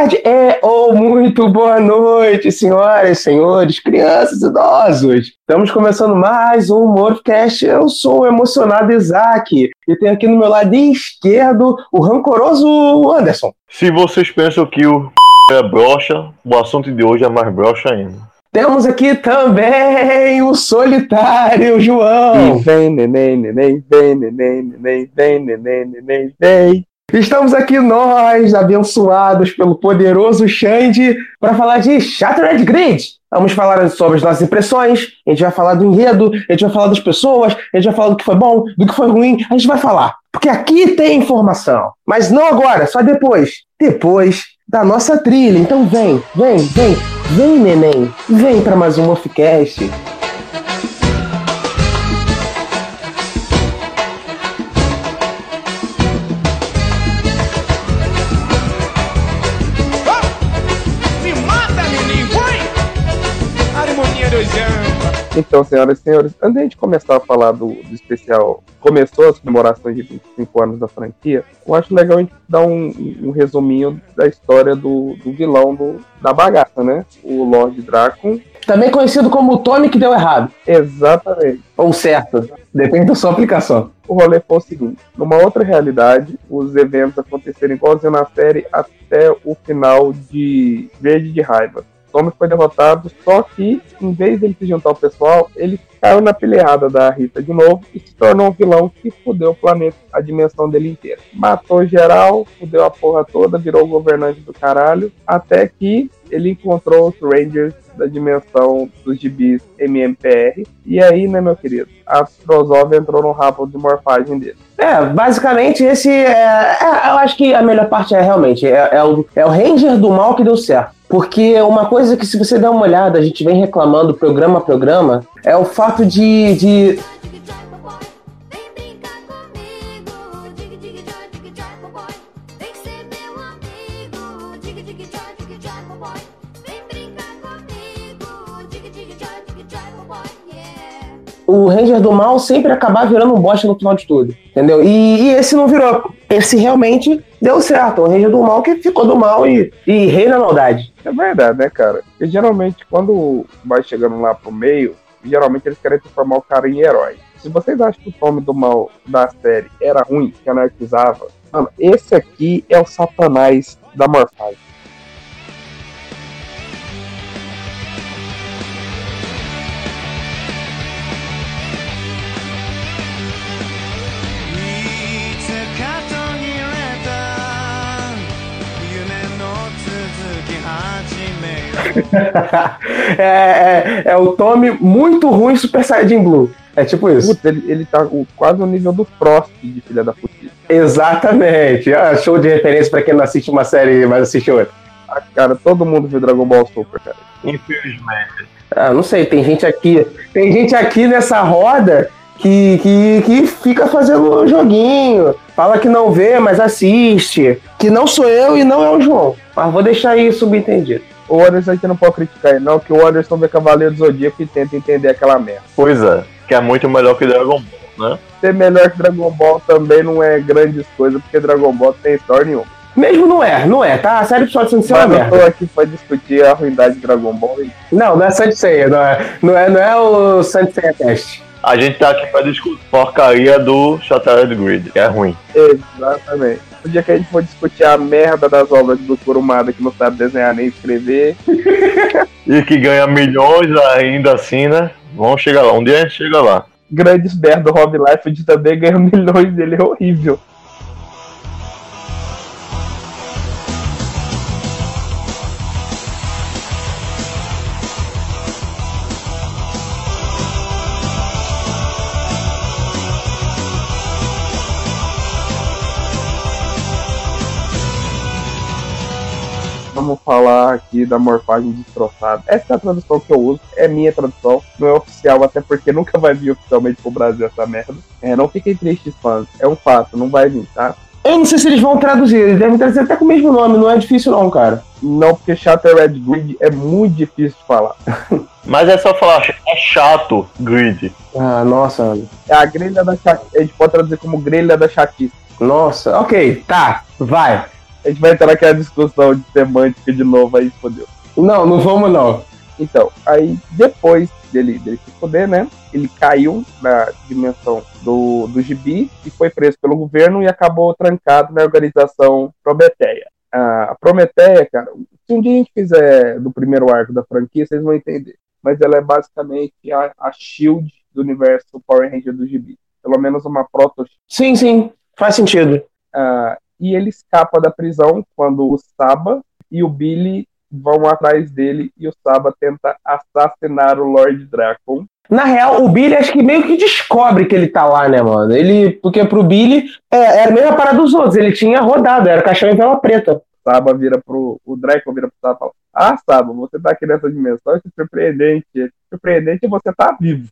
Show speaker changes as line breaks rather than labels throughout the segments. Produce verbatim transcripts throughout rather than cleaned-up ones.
tarde é ou muito boa noite, senhoras, senhores, crianças e idosos. Estamos começando mais um Morphcast. Eu sou o emocionado Isaac e tenho aqui no meu lado esquerdo o rancoroso Anderson.
Se vocês pensam que o é broxa, o assunto de hoje é mais broxa ainda.
Temos aqui também o solitário João.
E vem, neném, neném, vem, neném, neném, vem, neném, neném, vem.
Estamos aqui nós, abençoados pelo poderoso Xande, para falar de Shattered Grid. Vamos falar sobre as nossas impressões, a gente vai falar do enredo, a gente vai falar das pessoas, a gente vai falar do que foi bom, do que foi ruim, a gente vai falar. Porque aqui tem informação, mas não agora, só depois. Depois da nossa trilha. Então vem, vem, vem, vem, neném, vem para mais um Morphcast.
Então, senhoras e senhores, antes de a gente começar a falar do, do especial, começou as comemorações de vinte e cinco anos da franquia, eu acho legal a gente dar um, um resuminho da história do, do vilão do, da bagaça, né? O Lord Drakkon.
Também conhecido como o Tommy que deu errado.
Exatamente.
Ou certo, depende da sua aplicação.
O rolê foi o seguinte, numa outra realidade, os eventos aconteceram igualzinho na série até o final de Verde de Raiva. Tommy foi derrotado, só que, em vez de ele se juntar ao pessoal, ele caiu na pilha errada da Rita de novo e se tornou um vilão que fudeu o planeta, a dimensão dele inteira. Matou geral, fudeu a porra toda, virou o governante do caralho, até que ele encontrou os Rangers da dimensão dos gibis M M P R, e aí, né, meu querido, a Astrozov entrou no rabo de morfagem dele.
É, basicamente esse é, é... Eu acho que a melhor parte é realmente, é, é, o, é o Ranger do mal que deu certo. Porque uma coisa que, se você der uma olhada, a gente vem reclamando programa a programa, é o fato de... de... o Ranger do mal sempre acabar virando um bosta no final de tudo, entendeu? E, e esse não virou. Esse realmente deu certo. O Ranger do mal que ficou do mal e, e reina a maldade.
É verdade, né, cara? Porque geralmente, quando vai chegando lá pro meio, geralmente eles querem transformar o cara em herói. Se vocês acham que o Tommy do mal da série era ruim, que anarquizava, mano, esse aqui é o Satanás da morfagem.
é, é, é o Tommy muito ruim Super Saiyajin Blue. É tipo isso.
Puta, ele, ele tá o, quase no nível do Frost de filha da puta.
Exatamente. Ah, show de referência pra quem não assiste uma série, mas assiste outra.
Ah, cara, todo mundo viu Dragon Ball Super, cara.
Infelizmente.
Ah, não sei, tem gente aqui. Tem gente aqui nessa roda que, que, que fica fazendo um joguinho. Fala que não vê, mas assiste. Que não sou eu e não é o João. Mas vou deixar aí subentendido.
O Anderson a gente não pode criticar ele, não, que o Anderson vê Cavaleiro do Zodíaco e tenta entender aquela merda.
Pois é, que é muito melhor que Dragon Ball, né?
Ser melhor que Dragon Ball também não é grandes coisas, porque Dragon Ball não tem história nenhuma.
Mesmo não é, não é, tá? A série pode ser uma merda.
Mas eu tô aqui pra discutir a ruindade de Dragon Ball. E...
Não, não é Saint Seiya, não é, não é, não é o Saint Seiya Test.
A gente tá aqui pra discutir porcaria do Shattered Grid, que é ruim.
Exatamente. O dia que a gente for discutir a merda das obras do Kurumada, que não sabe desenhar nem escrever.
E que ganha milhões ainda assim, né? Vamos chegar lá, um dia a gente chega lá.
Grandes merda do Rob Liefeld também ganha milhões dele, é horrível. Vamos falar aqui da morfagem destroçada. Essa é a tradução que eu uso, é minha tradução, não é oficial, até porque nunca vai vir oficialmente pro Brasil essa merda. É, não fiquem tristes, fãs, é um fato, não vai vir, tá?
Eu não sei se eles vão traduzir, eles devem traduzir até com o mesmo nome, não é difícil não, cara.
Não, porque Shattered Grid é muito difícil de falar.
Mas é só falar, é chato, Grid.
Ah, nossa.
É a grelha da chatice, a gente pode traduzir como grelha da chatice.
Nossa, ok, tá, vai.
A gente vai entrar naquela discussão de semântica de novo aí, fodeu.
Não, não vamos não.
Então, aí depois dele, dele se foder, né? Ele caiu na dimensão do, do gibi e foi preso pelo governo e acabou trancado na organização Prometeia. A Prometeia, cara, se um dia a gente fizer do primeiro arco da franquia, vocês vão entender. Mas ela é basicamente a, a Shield do universo Power Ranger do gibi. Pelo menos uma proto.
Sim, sim, faz sentido.
Uh, e ele escapa da prisão quando o Saba e o Billy vão atrás dele e o Saba tenta assassinar o Lord Drakkon.
Na real, o Billy acho que meio que descobre que ele tá lá, né, mano? Ele, porque pro Billy é, era a mesma parada dos outros, ele tinha rodado, era caixão em vela preta.
O Saba vira pro. O Drakkon vira pro Saba e fala: Ah, Saba, você tá aqui nessa dimensão, isso é surpreendente. Surpreendente é você tá vivo.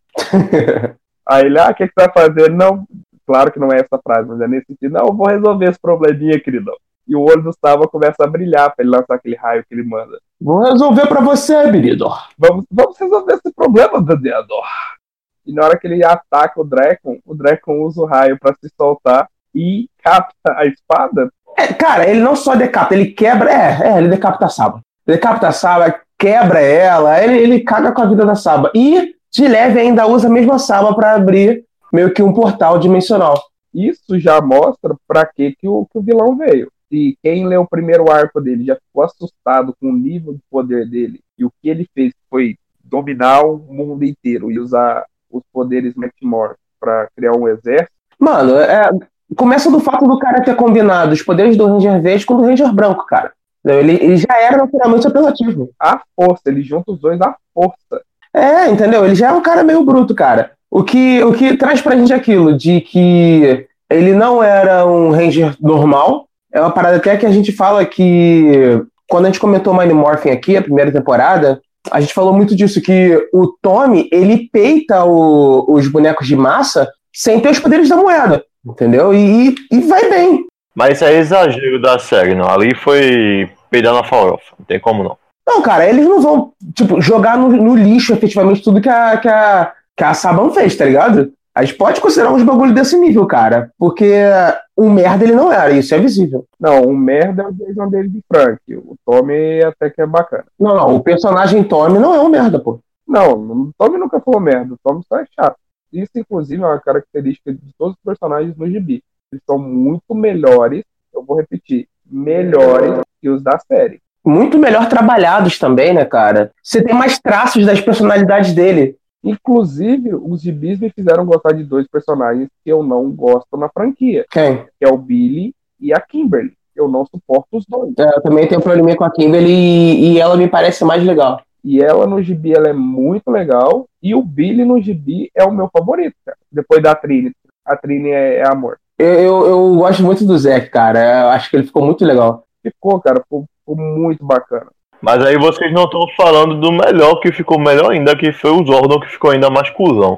Aí ele, ah, o que, que você vai fazer? Não, claro que não é essa frase, mas é nesse sentido. Não, eu vou resolver esse probleminha, queridão. E o olho do Saba começa a brilhar pra ele lançar aquele raio que ele manda.
Vou resolver pra você, querido.
Vamos, vamos resolver esse problema, Daniador. E na hora que ele ataca o Drakkon, o Drakkon usa o raio pra se soltar e capta a espada.
É, cara, ele não só decapita, ele quebra. É, é ele decapita a Saba. Ele decapita a Saba, quebra ela, ele, ele caga com a vida da Saba. E, de leve, ainda usa a mesma Saba pra abrir meio que um portal dimensional.
Isso já mostra pra que, que, o, que o vilão veio. Se quem leu o primeiro arco dele já ficou assustado com o nível de poder dele e o que ele fez foi dominar o mundo inteiro e usar os poderes Metamorph pra criar um exército.
Mano, é, começa do fato do cara ter combinado os poderes do Ranger Verde com o do Ranger Branco, cara. Ele, ele já era naturalmente apelativo.
A força, ele junta os dois à força.
É, entendeu? Ele já é um cara meio bruto, cara. O que, o que traz pra gente aquilo de que ele não era um Ranger normal. É uma parada até que a gente fala que quando a gente comentou Mind Morphin aqui, a primeira temporada, a gente falou muito disso, que o Tommy, ele peita o, os bonecos de massa sem ter os poderes da moeda, entendeu? E, e vai bem.
Mas isso é exagero da série, não. Ali foi peidar na farofa, não tem como não.
Não, cara, eles não vão, tipo, jogar no, no lixo efetivamente tudo que a, que a, que a Saban fez, tá ligado? A gente pode considerar uns bagulho desse nível, cara, porque um merda ele não era, isso é visível.
Não, um merda é o Jason David Frank, o Tommy até que é bacana.
Não, não, o personagem Tommy não é um merda, pô.
Não, o Tommy nunca foi um merda, o Tommy só é chato. Isso, inclusive, é uma característica de todos os personagens no gibi. Eles são muito melhores, eu vou repetir, melhores que os da série.
Muito melhor trabalhados também, né, cara? Você tem mais traços das personalidades dele.
Inclusive, os gibis me fizeram gostar de dois personagens que eu não gosto na franquia.
Quem?
Que é o Billy e a Kimberly. Eu não suporto os dois.
É, eu também tenho um probleminha com a Kimberly e, e ela me parece mais legal.
E ela no gibi ela é muito legal. E o Billy no gibi é o meu favorito, cara. Depois da Trini. A Trini é, é amor.
Eu, eu, eu gosto muito do Zack, cara. Eu acho que ele ficou muito legal.
Ficou, cara. Ficou, ficou muito bacana.
Mas aí vocês não estão falando do melhor, que ficou melhor ainda, que foi o Zordon, que ficou ainda mais cuzão.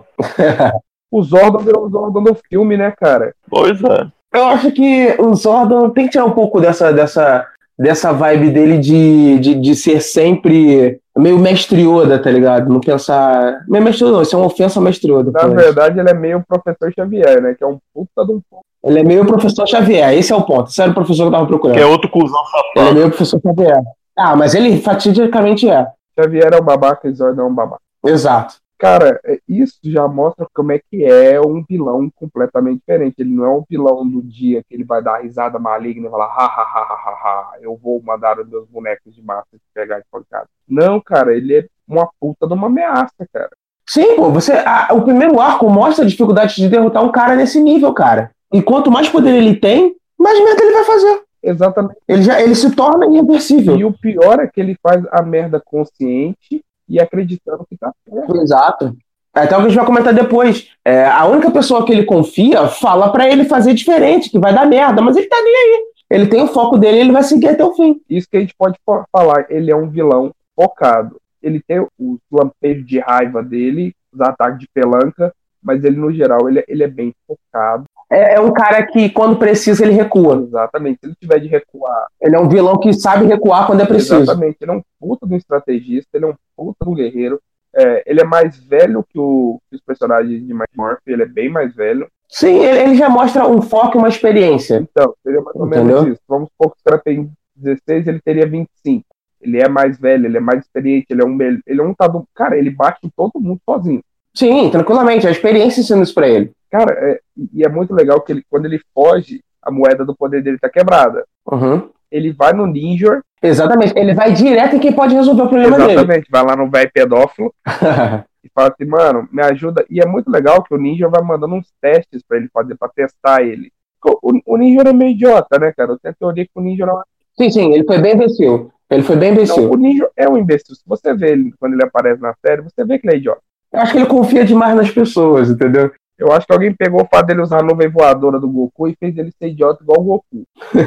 O Zordon virou o Zordon do filme, né, cara?
Pois é.
Eu acho que o Zordon tem que tirar um pouco dessa, dessa, dessa vibe dele de, de, de ser sempre meio mestre Yoda, tá ligado? Não pensar... Meio mestre Yoda não, isso é uma ofensa mestre Yoda.
Na verdade, ele é meio professor Xavier, né? Que é um puta de um...
Ele é meio professor Xavier, esse é o ponto. Esse era o professor que eu tava procurando.
Que é outro cuzão safado.
Ele é meio professor Xavier. Ah, mas ele fatidicamente é.
Xavier é um babaca e Zordon é um babaca.
Exato.
Cara, isso já mostra como é que é um vilão completamente diferente. Ele não é um vilão do dia que ele vai dar risada maligna e falar ha, ha, ha, ha, ha, ha, eu vou mandar os meus bonecos de massa e pegar de pancada. Não, cara, ele é uma puta de uma ameaça, cara.
Sim, pô, você, a, o primeiro arco mostra a dificuldade de derrotar um cara nesse nível, cara. E quanto mais poder ele tem, mais merda ele vai fazer.
Exatamente.
Ele, já, ele se torna irreversível.
E o pior é que ele faz a merda consciente e acreditando que tá certo.
Exato. Até o que a gente vai comentar depois. É, a única pessoa que ele confia fala pra ele fazer diferente, que vai dar merda, mas ele tá nem aí. Ele tem o foco dele e ele vai seguir até o fim.
Isso que a gente pode falar. Ele é um vilão focado. Ele tem os lampejos de raiva dele, os ataques de pelanca, mas ele, no geral, ele, ele é bem focado.
É, é um cara que, quando precisa, ele recua.
Exatamente. Se ele tiver de recuar...
Ele é um vilão que sabe recuar quando é preciso.
Exatamente. Ele é um puta de um estrategista, ele é um puta de um guerreiro. É, ele é mais velho que, o, que os personagens de Mike Murphy, ele é bem mais velho.
Sim, ele, ele já mostra um foco e uma experiência.
Então, seria mais ou
Entendeu?
menos isso. Vamos supor que o cara tem dezesseis, ele teria vinte e cinco. Ele é mais velho, ele é mais experiente, ele é um ele é um lutador. Cara, ele bate em todo mundo sozinho.
Sim, tranquilamente, a experiência ensinando isso pra ele.
Cara, é, e é muito legal que ele, quando ele foge, a moeda do poder dele tá quebrada.
Uhum.
Ele vai no Ninja.
Exatamente, ele vai direto em quem pode resolver o problema dele.
Exatamente, vai lá no velho pedófilo e fala assim, mano, me ajuda. E é muito legal que o Ninja vai mandando uns testes pra ele fazer, pra testar ele. O, o Ninja é meio idiota, né, cara? Eu tenho a teoria que o Ninja não é.
Sim, sim, ele foi bem imbecil. Ele foi bem imbecil.
Não, o Ninja é um imbecil. Se você vê ele quando ele aparece na série, você vê que ele é idiota.
Eu acho que ele confia demais nas pessoas, entendeu?
Eu acho que alguém pegou o fato dele usar a nuvem voadora do Goku e fez ele ser idiota igual o Goku.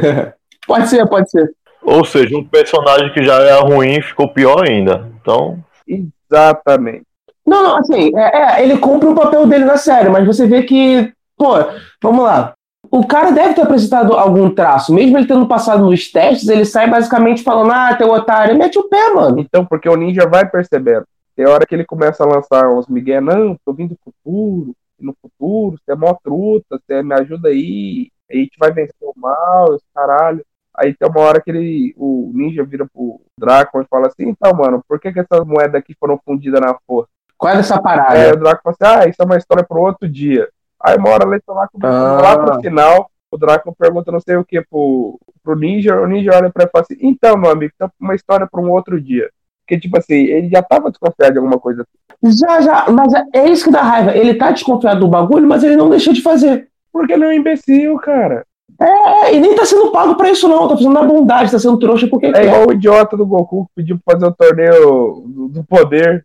Pode ser, pode ser.
Ou seja, um personagem que já era ruim ficou pior ainda. Então.
Exatamente.
Não, não, assim, é, é, ele cumpre o papel dele na série, mas você vê que, pô, vamos lá. O cara deve ter apresentado algum traço. Mesmo ele tendo passado nos testes, ele sai basicamente falando, ah, teu otário, mete o pé, mano.
Então, porque o Ninja vai percebendo. Tem hora que ele começa a lançar uns migué, não, tô vindo do futuro, no futuro, você é mó truta, você me ajuda aí, aí a gente vai vencer o mal, esse caralho. Aí tem uma hora que ele, o Ninja vira pro Draco e fala assim, então, mano, por que que essas moedas aqui foram fundidas na força?
Qual é essa parada?
Aí o Draco fala assim, ah, isso é uma história pro outro dia. Aí uma hora ele tá lá,
Ah.
lá pro final, o Draco pergunta não sei o que pro, pro Ninja, o Ninja olha pra ele e fala assim, então, meu amigo, tá uma história pra um outro dia. Porque, tipo assim, ele já tava desconfiado de alguma coisa.
Já, já, mas é isso que dá raiva. Ele tá desconfiado do bagulho, mas ele não deixa de fazer.
Porque ele é um imbecil, cara.
É, e nem tá sendo pago pra isso, não. Tá fazendo na bondade, tá sendo trouxa porque
É
quer.
igual o idiota do Goku que pediu pra fazer o torneio do, do poder.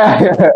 É.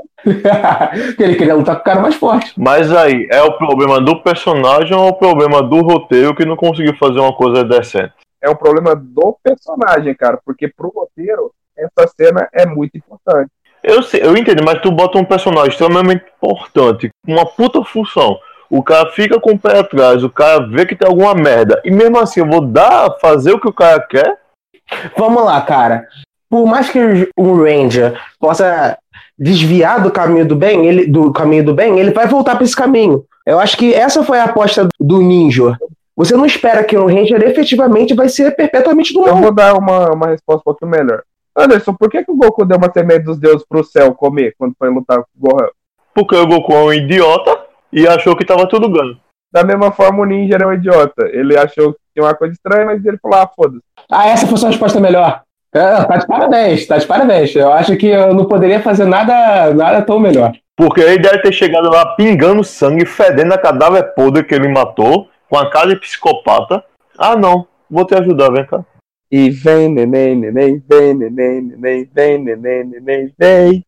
Porque ele queria lutar com o cara mais forte.
Mas aí, é o problema do personagem ou é o problema do roteiro que não conseguiu fazer uma coisa decente?
É um problema do personagem, cara. Porque pro roteiro, essa cena é muito importante.
Eu sei, eu entendo, mas tu bota um personagem extremamente importante, com uma puta função. O cara fica com o pé atrás, o cara vê que tem alguma merda. E mesmo assim, eu vou dar, fazer o que o cara quer?
Vamos lá, cara. Por mais que o Ranger possa desviar do caminho do bem, ele, do caminho do bem, ele vai voltar para esse caminho. Eu acho que essa foi a aposta do Ninja. Você não espera que o Ranger efetivamente vai ser perpetuamente do
Eu
mal.
vou dar uma, uma resposta um pouquinho melhor. Anderson, por que, que o Goku deu uma semente dos deuses pro céu comer quando foi lutar com o Gohan?
Porque o Goku é um idiota e achou que tava tudo ganho.
Da mesma forma, o Ninja era um idiota. Ele achou que tinha uma coisa estranha, mas ele falou, ah, foda-se.
Ah, essa foi a sua resposta melhor. É, tá de parabéns, tá de parabéns. Eu acho que eu não poderia fazer nada, nada tão melhor.
Porque ele deve ter chegado lá pingando sangue, fedendo a cadáver podre que ele matou, com a cara de psicopata. Ah, não, vou te ajudar, vem cá.
E vem, neném, neném, vem, neném, neném, vem, neném, neném, vem.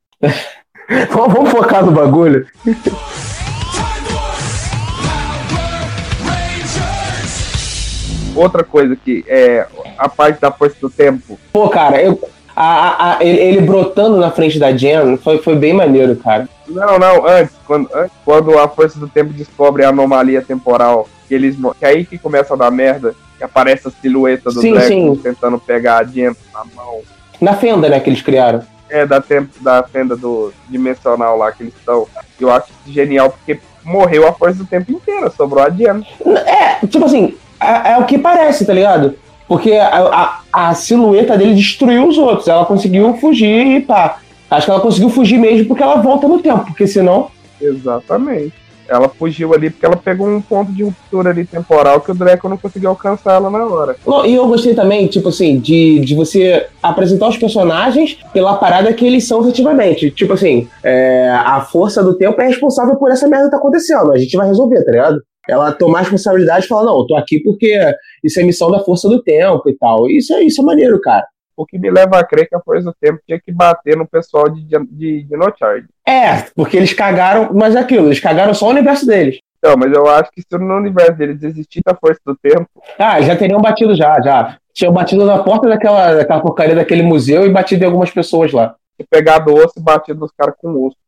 Vamos, vamos focar no bagulho.
Outra coisa que é a parte da força do tempo.
Pô, cara, eu, a, a, a, ele, ele brotando na frente da Jen foi, foi bem maneiro, cara.
Não, não, antes quando, antes, quando a força do tempo descobre a anomalia temporal, que eles que é aí que começa a dar merda, que aparece a silhueta do
Sim,
Draco
sim.
tentando pegar a Jen na mão.
Na fenda, né, que eles criaram.
É, da, tempo, da fenda do dimensional lá que eles estão. Eu acho genial, porque morreu a força do tempo inteira, sobrou a Jen.
É, tipo assim, é, é o que parece, tá ligado? Porque a, a, a silhueta dele destruiu os outros. Ela conseguiu fugir e pá. Acho que ela conseguiu fugir mesmo porque ela volta no tempo, porque senão...
Exatamente. Ela fugiu ali porque ela pegou um ponto de ruptura ali temporal que o Draco não conseguiu alcançar ela na hora.
Não, e eu gostei também, tipo assim, de, de você apresentar os personagens pela parada que eles são efetivamente. Tipo assim, é, a força do tempo é responsável por essa merda que tá acontecendo. A gente vai resolver, tá ligado? Ela tomar a responsabilidade e falar, não, eu tô aqui porque isso é missão da força do tempo e tal. Isso é, isso é maneiro, cara.
O que me leva a crer que a força do tempo tinha que bater no pessoal de, de, de No Charge.
É, porque eles cagaram, mas é aquilo, eles cagaram só o universo deles.
Então, mas eu acho que se no universo deles existisse a força do tempo...
Ah, já teriam batido já, já. Tinham batido na porta daquela, daquela porcaria daquele museu e batido em algumas pessoas lá.
Tinha pegado o osso e batido nos caras com osso.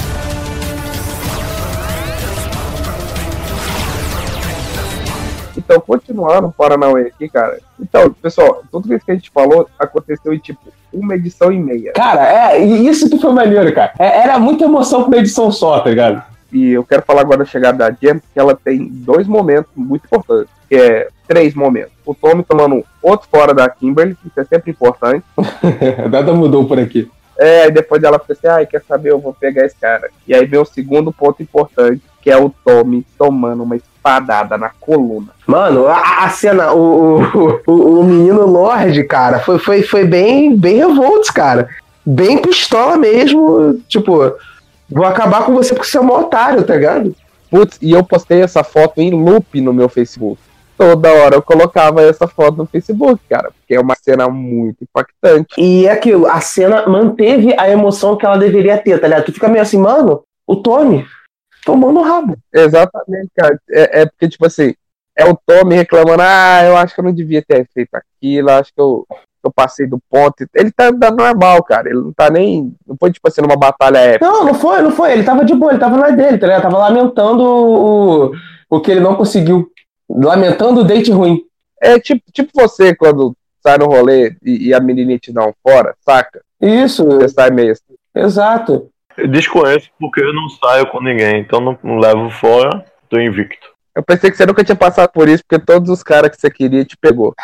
Então, Então, continuando o Paranauê aqui, cara. Então, pessoal, tudo isso que a gente falou aconteceu em, tipo, uma edição e meia.
Cara, é, isso que foi maneiro, cara. É, era muita emoção pra uma edição só, tá ligado?
E eu quero falar agora da chegada da Jen, porque ela tem dois momentos muito importantes, que é três momentos. O Tommy tomando outro fora da Kimberly, que isso é sempre importante.
Nada mudou por aqui.
É, aí depois ela fica assim, ai, quer saber, eu vou pegar esse cara. E aí vem o segundo ponto importante, que é o Tommy tomando uma espadada na coluna.
Mano, a, a cena, o, o, o, o menino Lorde, cara, foi, foi, foi bem, bem revoltos, cara. Bem pistola mesmo, tipo... Vou acabar com você porque você é um otário, tá ligado?
Putz, e eu postei essa foto em loop no meu Facebook. Toda hora eu colocava essa foto no Facebook, cara, porque é uma cena muito impactante.
E é aquilo, a cena manteve a emoção que ela deveria ter, tá ligado? Tu fica meio assim, mano, o Tommy tomando o rabo.
Exatamente, cara. É, é porque, tipo assim, é o Tommy reclamando, ah, eu acho que eu não devia ter feito aquilo, acho que eu... eu passei do ponto. Ele tá andando normal, cara. Ele não tá nem... Não foi, tipo assim, numa batalha épica.
Não, não foi, não foi. Ele tava de boa, ele tava na dele, tá ligado? Tava lamentando o, o que ele não conseguiu. Lamentando o date ruim.
É tipo, tipo você, quando sai no rolê e, e a menininha te dá um fora, saca?
Isso.
Você sai meio assim.
Exato.
Eu desconheço porque eu não saio com ninguém, então não, não levo fora, tô invicto.
Eu pensei que você nunca tinha passado por isso, porque todos os caras que você queria te pegou.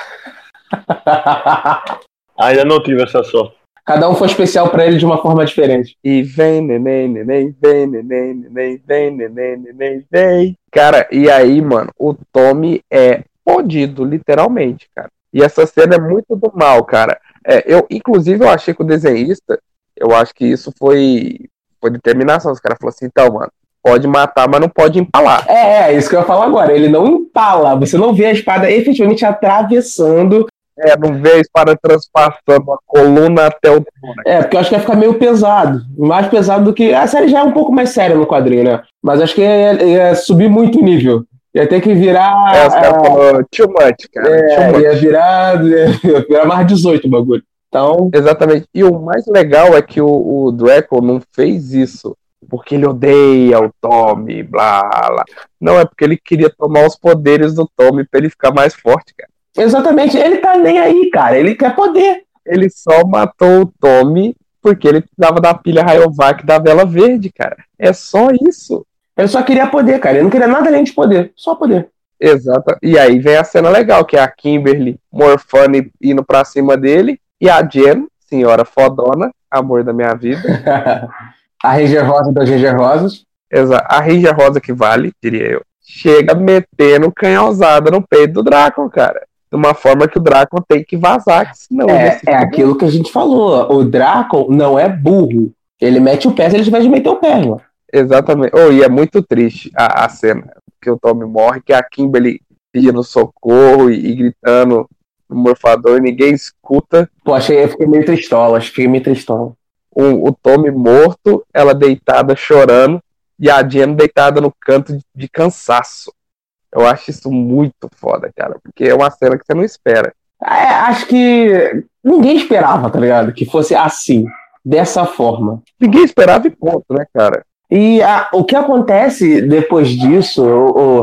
Ainda não tive essa sorte.
Cada um foi especial pra ele de uma forma diferente.
E vem, neném, neném, vem, neném, neném, vem, neném, neném, vem. Cara, e aí, mano, o Tommy é fodido, literalmente, cara. E essa cena é muito do mal, cara. É, eu, inclusive, eu achei que o desenhista, eu acho que isso foi, foi determinação. Os caras falaram assim, então, mano, pode matar, mas não pode empalar.
É, é, isso que eu ia falar agora. Ele não empala. Você não vê a espada efetivamente atravessando.
É, não vê a espada transpassando a coluna até o túnel.
É, porque eu acho que ia ficar meio pesado. Mais pesado do que... A série já é um pouco mais séria no quadrinho, né? Mas acho que ia, ia subir muito o nível. Ia ter que virar...
É, os caras falaram, too much, cara.
É,
too much.
ia virar, ia virar mais dezoito o bagulho. Então...
Exatamente. E o mais legal é que o, o Draco não fez isso porque ele odeia o Tommy, blá, blá. Não, é porque ele queria tomar os poderes do Tommy pra ele ficar mais forte, cara.
Exatamente, ele tá nem aí, cara, ele quer poder.
Ele só matou o Tommy porque ele precisava da pilha Rayovac da Vela Verde, cara. É só isso.
Ele só queria poder, cara, ele não queria nada além de poder, só poder.
Exato. E aí vem a cena legal, que é a Kimberly morfando e indo pra cima dele, e a Jen, senhora fodona, amor da minha vida.
A Ranger Rosa das Ranger Rosas.
Exato. A Ranger Rosa que vale, diria eu. Chega metendo canhãozada no peito do Draco, cara. De uma forma que o Draco tem que vazar, senão...
É, é aquilo que a gente falou. O Draco não é burro. Ele mete o pé se ele tiver de meter o pé, mano.
Exatamente. Oh, e é muito triste a, a cena que o Tommy morre, que a Kimberly pedindo socorro e, e gritando no morfador e ninguém escuta.
Pô, achei, eu fiquei meio tristola, acho que fiquei meio tristola.
O, o Tommy morto, ela deitada chorando, e a Jen deitada no canto de, de cansaço. Eu acho isso muito foda, cara, porque é uma cena que você não espera.
É, acho que ninguém esperava, tá ligado? Que fosse assim, dessa forma.
Ninguém esperava e ponto, né, cara?
E a, o que acontece depois disso, o, o,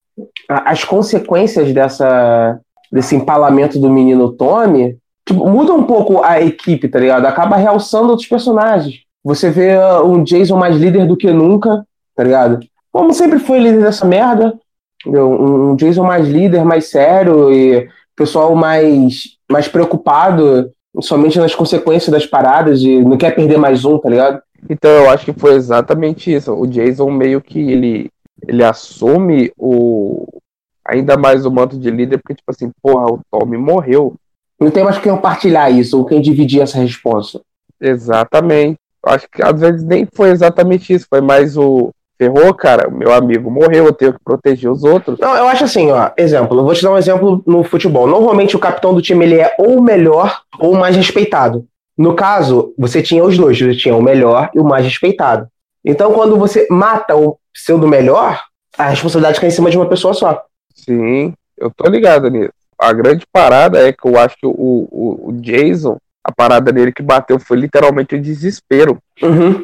a, as consequências dessa, desse empalamento do menino Tommy, tipo, muda um pouco a equipe, tá ligado? Acaba realçando outros personagens. Você vê uh, um Jason mais líder do que nunca, tá ligado? Como sempre foi líder dessa merda, um, um Jason mais líder, mais sério e pessoal mais, mais preocupado somente nas consequências das paradas e não quer perder mais um, tá ligado?
Então eu acho que foi exatamente isso. O Jason meio que ele, ele assume o ainda mais o manto de líder, porque tipo assim, porra, o Tommy morreu.
Não tem mais quem compartilhar isso, ou quem dividir essa responsa.
Exatamente. Eu acho que às vezes nem foi exatamente isso, foi mais o ferrou, cara, meu amigo morreu, eu tenho que proteger os outros.
Não, eu acho assim, ó, exemplo, eu vou te dar um exemplo no futebol. Normalmente o capitão do time ele é ou o melhor ou o mais respeitado. No caso, você tinha os dois, você tinha o melhor e o mais respeitado. Então, quando você mata o seu do melhor, a responsabilidade cai em cima de uma pessoa só.
Sim, eu tô ligado nisso. A grande parada é que eu acho que o, o, o Jason, a parada dele que bateu foi literalmente o desespero.
Uhum.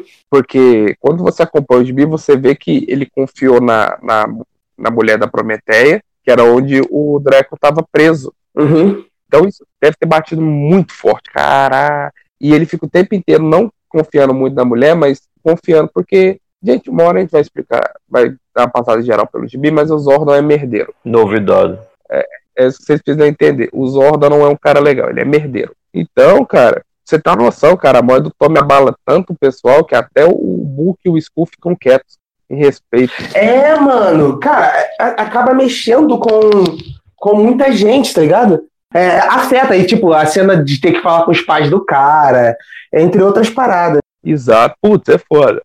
Porque quando você acompanha o gibi, você vê que ele confiou na, na, na mulher da Prometeia, que era onde o Draco tava preso.
Uhum.
Então isso deve ter batido muito forte, cara. E ele fica o tempo inteiro não confiando muito na mulher, mas confiando porque, gente, uma hora a gente vai explicar, vai dar uma passada geral pelo gibi, mas o Zordon é merdeiro.
Novidade.
É, é isso que vocês precisam entender. O Zordon não é um cara legal, ele é merdeiro. Então, cara, você tá noção, cara, a morte do Tommy abala tanto o pessoal que até o Book e o Skull ficam quietos, em respeito.
É, mano, cara, a- acaba mexendo com, com muita gente, tá ligado? É, afeta aí, tipo, a cena de ter que falar com os pais do cara, entre outras paradas.
Exato. Putz, é foda.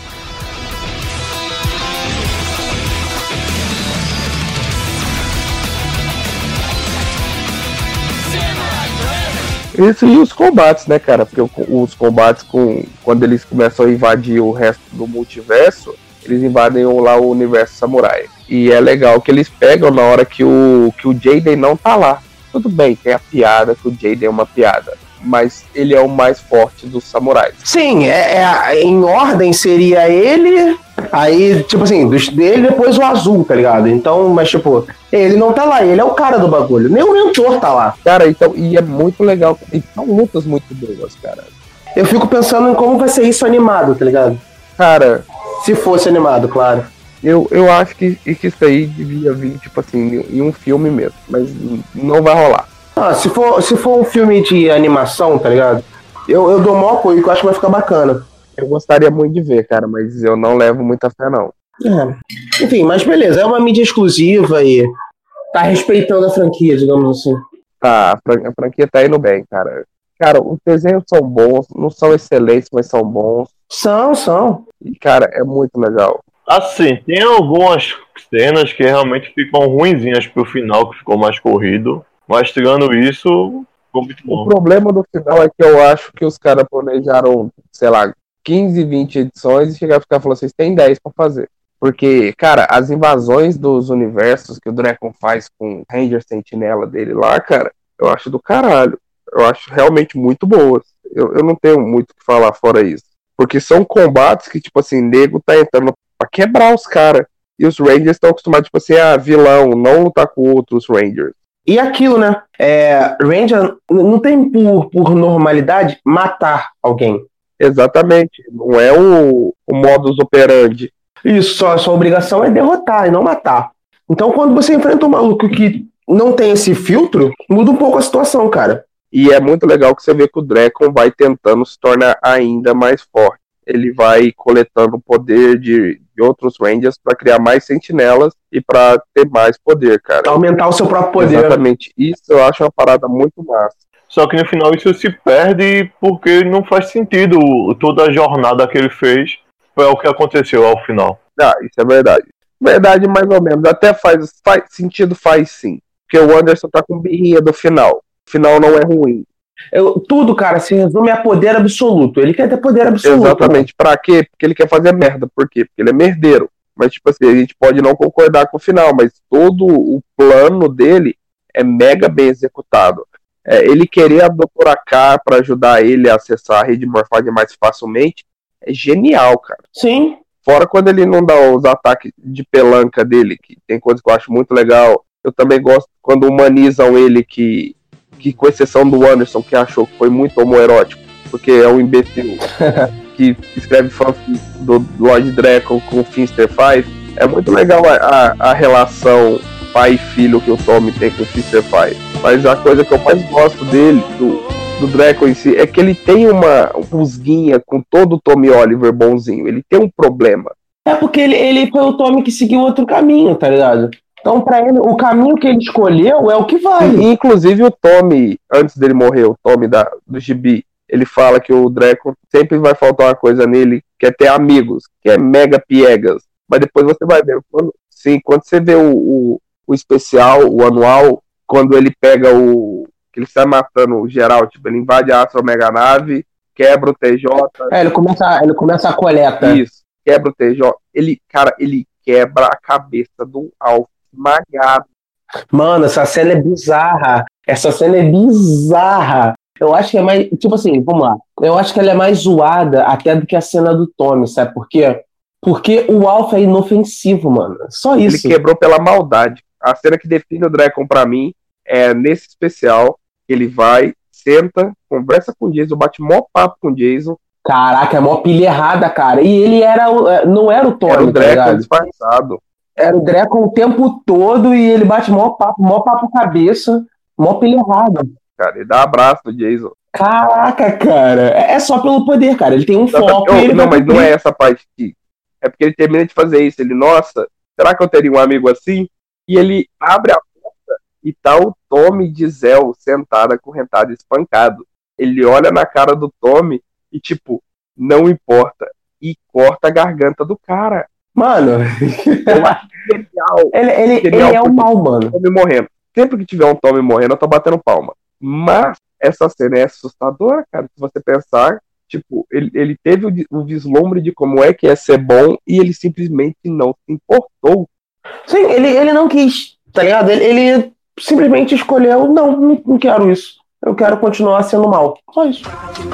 Isso e os combates, né, cara? Porque o- os combates, com quando eles começam a invadir o resto do multiverso, eles invadem o- lá o universo samurai. E é legal que eles pegam na hora que o, que o Jaden não tá lá. Tudo bem, tem a piada que o Jaden é uma piada, mas ele é o mais forte dos samurais.
Sim, é, é- em ordem seria ele, aí, tipo assim, dos dele depois o azul, tá ligado? Então, mas tipo, ele não tá lá, ele é o cara do bagulho, nem o mentor tá lá.
Cara, então, e é muito legal. E são lutas muito boas, cara.
Eu fico pensando em como vai ser isso animado, tá ligado?
Cara,
Se fosse animado, claro.
eu, eu acho que, que isso aí devia vir, tipo assim, em um filme mesmo. Mas não vai rolar.
Ah, se for, se for um filme de animação, tá ligado? Eu, eu dou maior apoio, que eu acho que vai ficar bacana.
Eu gostaria muito de ver, cara, mas eu não levo muita fé, não.
É. Enfim, mas beleza, é uma mídia exclusiva e tá respeitando a franquia, digamos assim.
Tá, a fran- a franquia tá indo bem, cara. Cara, os desenhos são bons, não são excelentes, mas são bons.
São, são.
E, cara, é muito legal.
Assim, tem algumas cenas que realmente ficam ruinzinhas pro final, que ficou mais corrido. Mas tirando isso, ficou muito
O
bom.
problema do final é que eu acho que os caras planejaram, sei lá, quinze, vinte edições e chegaram a ficar falando, vocês têm dez pra fazer. Porque, cara, as invasões dos universos que o Dragon faz com o Ranger Sentinela dele lá, cara, eu acho do caralho. Eu acho realmente muito boas. Eu, eu não tenho muito o que falar fora isso. Porque são combates que, tipo assim, nego tá entrando pra quebrar os caras. E os Rangers estão acostumados, tipo assim, ah, vilão, não lutar com outros Rangers.
E aquilo, né? É, Ranger não tem por, por normalidade matar alguém.
Exatamente. Não é o, o modus operandi.
Isso, só, sua obrigação é derrotar e não matar. Então, quando você enfrenta um maluco que não tem esse filtro, muda um pouco a situação, cara.
E é muito legal que você vê que o Drakon vai tentando se tornar ainda mais forte. Ele vai coletando poder de, de outros Rangers para criar mais sentinelas e para ter mais poder, cara.
Aumentar o seu próprio poder.
Exatamente. Isso eu acho uma parada muito massa.
Só que no final isso se perde porque não faz sentido toda a jornada que ele fez para o que aconteceu ao final.
Ah, isso é verdade. Verdade, mais ou menos. Até faz, faz sentido, faz sim. Porque o Anderson tá com birrinha do final. O final não é ruim.
Eu, tudo, cara, se resume a poder absoluto. Ele quer ter poder absoluto.
Exatamente. Pra quê? Porque ele quer fazer merda. Por quê? Porque ele é merdeiro. Mas, tipo assim, a gente pode não concordar com o final, mas todo o plano dele é mega bem executado. É, ele querer a doutora K pra ajudar ele a acessar a rede morfagem mais facilmente é genial, cara.
Sim.
Fora quando ele não dá os ataques de pelanca dele, que tem coisa que eu acho muito legal. Eu também gosto quando humanizam ele, que, que com exceção do Anderson, que achou que foi muito homoerótico, porque é um imbecil que escreve fanfic do Lord Draco com o Finster Five. É muito legal a, a, a relação pai e filho que o Tommy tem com o Finster Five. Mas a coisa que eu mais gosto dele, do, do Draco em si, é que ele tem uma rusguinha com todo o Tommy Oliver bonzinho. Ele tem um problema.
É porque ele, ele foi o Tommy que seguiu outro caminho, tá ligado? Então, pra ele, o caminho que ele escolheu é o que vale.
E, inclusive, o Tommy, antes dele morrer, o Tommy da, do Gibi, ele fala que o Draco sempre vai faltar uma coisa nele, que é ter amigos, que é mega piegas. Mas depois você vai ver, quando, sim, quando você vê o, o, o especial, o anual, quando ele pega o... que ele sai matando o geral, tipo, ele invade a Astro Mega Nave, quebra o T J.
É, ele começa, ele começa a coleta.
Isso, quebra o T J. Ele, cara, ele quebra a cabeça do Alpha. Malhado.
Mano, essa cena é bizarra. Essa cena é bizarra. Eu acho que é mais. Tipo assim, vamos lá. Eu acho que ela é mais zoada até do que a cena do Tommy, sabe por quê? Porque o Alpha é inofensivo, mano. Só isso.
Ele quebrou pela maldade. a cena que define o Dragon pra mim é nesse especial, ele vai, senta, conversa com o Jason, bate mó papo com o Jason.
Caraca, é mó pilha errada, cara. E ele era o, não era o Tommy,
era o Dragon
tá
disfarçado.
Era o Dragon o tempo todo e ele bate mó papo, mó papo cabeça, mó pilha errada.
Cara, ele dá um abraço no Jason.
Caraca, cara. É só pelo poder, cara. Ele tem um foco.
Eu,
e ele
não, mas
cumprir.
não é essa parte aqui. É porque ele termina de fazer isso. Ele, nossa, será que eu teria um amigo assim? E ele abre a porta e tá o Tommy de Zell sentado, acorrentado, espancado. Ele olha na cara do Tommy e, tipo, não importa. E corta a garganta do cara.
Mano,
eu acho genial.
Ele, ele,
genial
ele é o mal, mano.
Tommy morrendo. Sempre que tiver um Tommy morrendo, eu tô batendo palma. Mas essa cena é assustadora, cara. Se você pensar, tipo, ele, ele teve o, o vislumbre de como é que é ser bom e ele simplesmente não se importou.
Sim, ele, ele não quis, tá ligado? Ele, ele simplesmente escolheu, não, não, não quero isso. Eu quero continuar sendo mal. Só isso.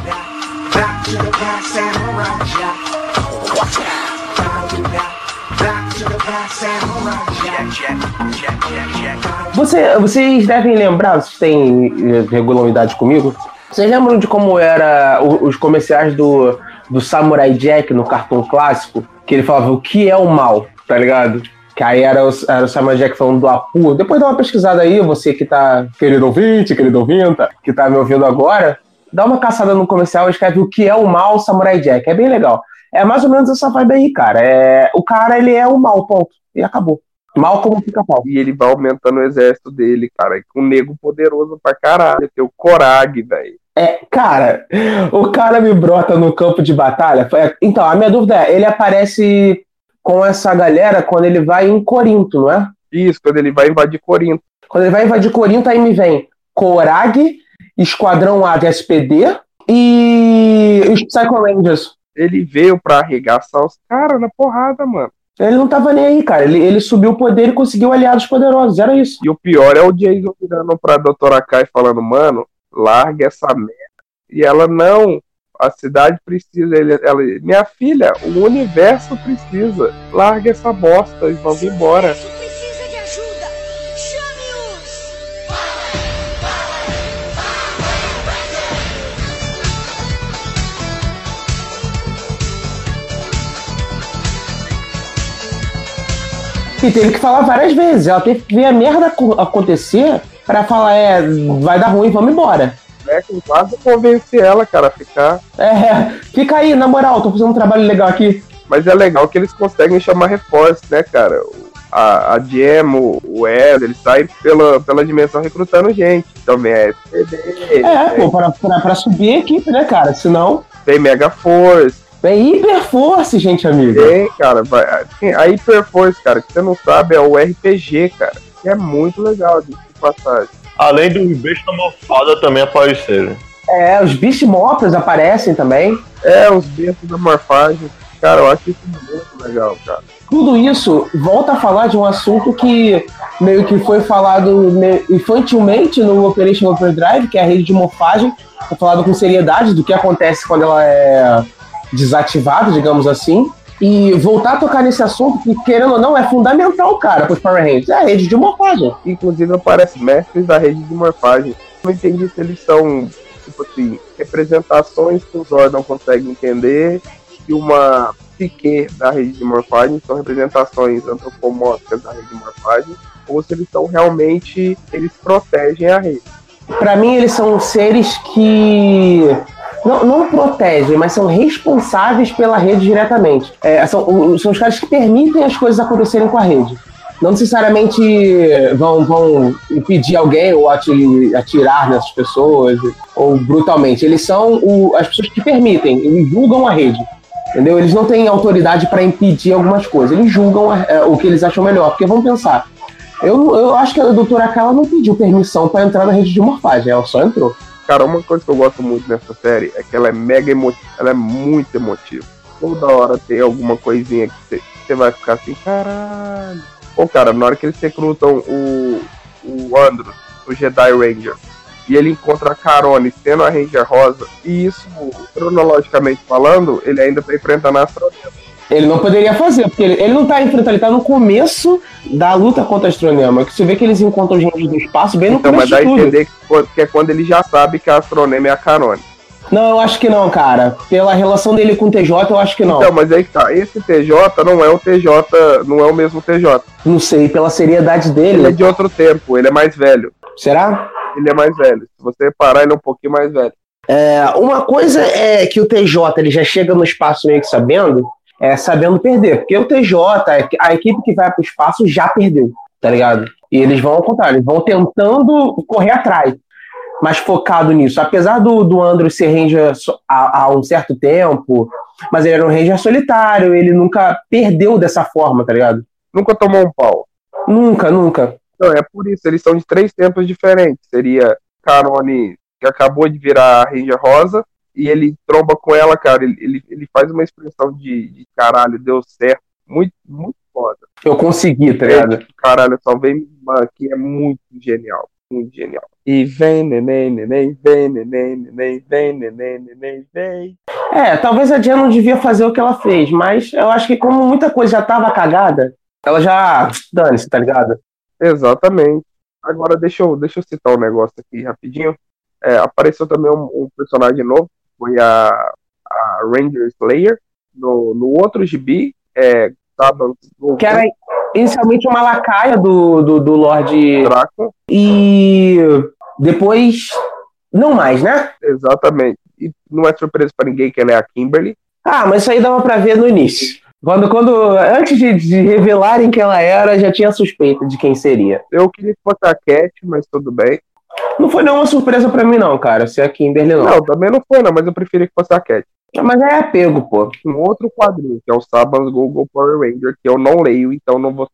Você, vocês devem lembrar, vocês têm regularidade comigo, vocês lembram de como era os comerciais do, do Samurai Jack no Cartoon Clássico? Que ele falava o que é o mal, tá ligado? Que aí era o, era o Samurai Jack falando do Apu. Depois dá uma pesquisada aí, você que tá, querido ouvinte, querido ouvinta, que tá me ouvindo agora, dá uma caçada no comercial e escreve o que é o mal Samurai Jack. É bem legal. É mais ou menos essa vibe aí, cara. É, o cara, ele é o mal, ponto. E acabou. Mal como pica-pau.
E ele vai aumentando o exército dele, cara. E com um nego poderoso pra caralho. Tem o Korag, velho.
É, cara, o cara me brota no campo de batalha. Então, a minha dúvida é, ele aparece com essa galera quando ele vai em Corinto, não é?
Isso, quando ele vai invadir Corinto.
Quando ele vai invadir Corinto, aí me vem Korag, Esquadrão A de S P D e os Psycho Rangers.
Ele veio pra arregaçar os caras na porrada, mano.
Ele não tava nem aí, cara. Ele, ele subiu o poder e conseguiu aliados poderosos. Era isso.
E o pior é o Jason virando pra doutora Kai falando, mano, larga essa merda. E ela, não, a cidade precisa. Ele, ela, minha filha, o universo precisa. Larga essa bosta e vamos embora.
Precisa de ajuda. Chame-os.
E teve que falar várias vezes. Ela teve que ver a merda acontecer pra falar, é, vai dar ruim, vamos embora.
É, que quase convence ela, cara, a ficar.
É, fica aí, na moral, tô fazendo um trabalho legal aqui.
Mas é legal que eles conseguem chamar reforços, né, cara? A, a Gem, o, o Ed, eles saem pela, pela dimensão recrutando gente. Também é S P D.
É, pô, pra, pra, pra subir a equipe, né, cara? Senão.
Tem Mega Force.
Tem Hyperforce, gente amiga.
Tem, cara. Vai, a Hyperforce, cara, que você não sabe, é o R P G, cara. Que é muito legal de passagem.
Além dos bestas mofadas também apareceram.
É, os Beast Morphers aparecem também.
É, os bestas da morfagem. Cara, eu acho isso muito legal, cara.
Tudo isso volta a falar de um assunto que meio que foi falado infantilmente no Operation Overdrive, que é a rede de morfagem. Foi falado com seriedade do que acontece quando ela é desativada, digamos assim. E voltar a tocar nesse assunto, que querendo ou não, é fundamental, cara, para os Power Rangers. É a rede de morfagem.
Inclusive aparece mestres da rede de morfagem. Não entendi se eles são, tipo assim, representações que o Zordon consegue entender e uma psique da rede de morfagem, são representações antropomórficas da rede de morfagem, ou se eles são realmente, eles protegem a rede.
Pra mim, eles são seres que não, não protegem, mas são responsáveis pela rede diretamente. É, são, são os caras que permitem as coisas acontecerem com a rede. Não necessariamente vão, vão impedir alguém ou atirar nessas pessoas, ou brutalmente. Eles são o, as pessoas que permitem, eles julgam a rede. Entendeu? Eles não têm autoridade para impedir algumas coisas. Eles julgam é, o que eles acham melhor. Porque vamos pensar. Eu, eu acho que a doutora Akala não pediu permissão para entrar na rede de morfagem. Ela só entrou.
Cara, uma coisa que eu gosto muito nessa série é que ela é mega emotiva. Ela é muito emotiva. Toda hora tem alguma coisinha que você vai ficar assim, caralho. Pô, cara, na hora que eles recrutam o, o Andros, o Jedi Ranger, e ele encontra a Carone sendo a Ranger Rosa, e isso, cronologicamente falando, ele ainda tá enfrentando a Astronema.
Ele não poderia fazer, porque ele, ele não tá enfrentando, ele tá no começo da luta contra o Astronema. Que você vê que eles encontram gente do espaço bem no
Então, mas
começo
dá a
de tudo.
entender que, que é quando ele já sabe que a Astronema é a Canone.
Não, eu acho que não, cara. Pela relação dele com o T J, eu acho que não.
Então, mas aí que tá. Esse T J não é o T J, não é o mesmo T J.
Não sei, pela seriedade dele.
Ele é de outro tempo, ele é mais velho.
Será?
Ele é mais velho. Se você reparar, ele é um pouquinho mais velho.
É, uma coisa é que o T J ele já chega no espaço meio que sabendo, é sabendo perder. Porque o T J, a equipe que vai pro espaço já perdeu, tá ligado? E eles vão ao contrário, eles vão tentando correr atrás. Mais focado nisso. Apesar do, do Andrew ser ranger há, há um certo tempo, mas ele era um ranger solitário, ele nunca perdeu dessa forma, tá ligado?
Nunca tomou um pau.
Nunca, nunca.
Então, é por isso, eles são de três tempos diferentes. Seria Canone, que acabou de virar Ranger Rosa, e ele tromba com ela, cara, ele, ele, ele faz uma expressão de, de caralho, deu certo, muito, muito foda.
Eu consegui, tá ligado?
É, tipo, caralho, só vem minha irmã, que é muito genial. Muito genial. E vem, neném, neném, vem, neném, neném, vem, neném, neném, vem.
É, talvez a Jen não devia fazer o que ela fez, mas eu acho que como muita coisa já tava cagada, ela já... Dane-se, tá ligado?
Exatamente. Agora, deixa eu, deixa eu citar um negócio aqui rapidinho. É, apareceu também um, um personagem novo, foi a, a Ranger Slayer, no, no outro gibi, é, sabe,
que era inicialmente uma lacaia do, do, do Lorde
Draco.
E depois, não mais, né?
Exatamente. E não é surpresa pra ninguém que ela é a Kimberly.
Ah, mas isso aí dava pra ver no início. Quando, quando, antes de, de revelarem quem ela era, já tinha suspeita de quem seria.
Eu queria que fosse a Cat, mas tudo bem.
Não foi nenhuma surpresa pra mim, não, cara. Se a Kimberly não.
Não, também não foi, não, mas eu preferia que fosse a Cat.
Mas é apego, pô.
Um outro quadrinho, que é o Saban's Google Power Ranger, que eu não leio, então não vou...